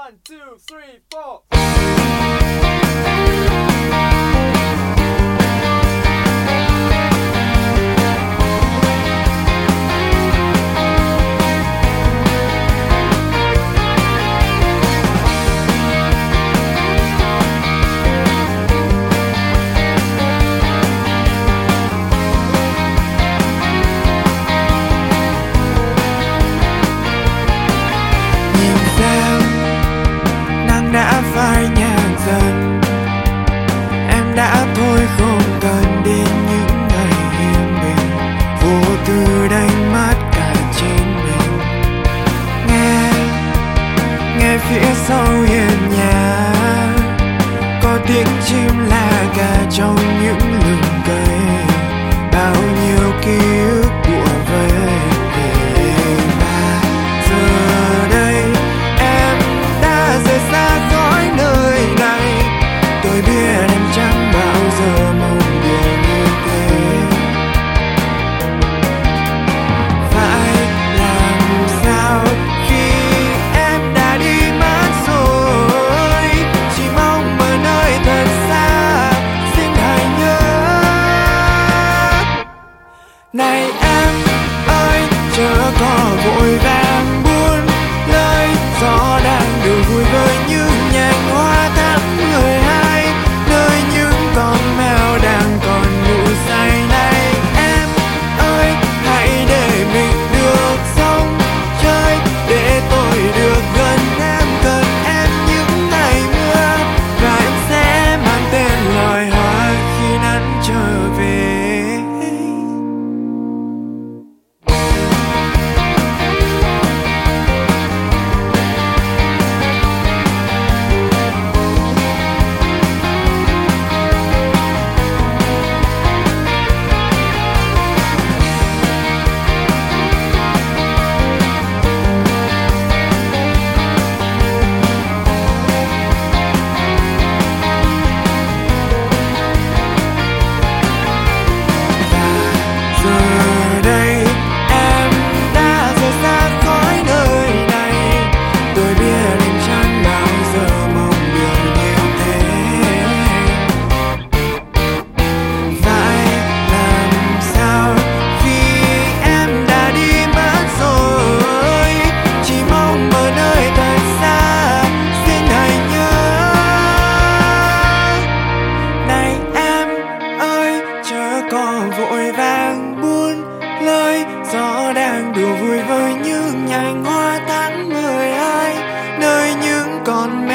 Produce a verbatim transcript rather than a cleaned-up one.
One, two, three, four. Đã phai nhạt dần, em đã thôi không cần đến những ngày yên bình, vô tư đánh mất cả chính mình. Nghe, nghe phía sau hiên nhà có tiếng chim la cà trong những lùm cây, bao nhiêu ký ức bủa vây. Mà giờ đây em đã rời xa khỏi nơi này, tôi biết em chẳng bao giờ mong điều như thế. Phải làm sao khi em đã đi mất rồi, chỉ mong ở nơi thật xa xin hãy nhớ. Này em ơi, chớ có vội vàng buồn lời, gió đang đưa vui với như nhành hoa tháng mười hai, nơi những con mèo đang còn ngủ say. Này em ơi, hãy để mình được sống chơi, để tôi được gần em, gần em những ngày mưa, và em sẽ mang tên loài hoa khi nắng trở về. Vội vàng buôn lời, gió đang đùa vui với những nhành hoa tháng mười hai, nơi những con mèo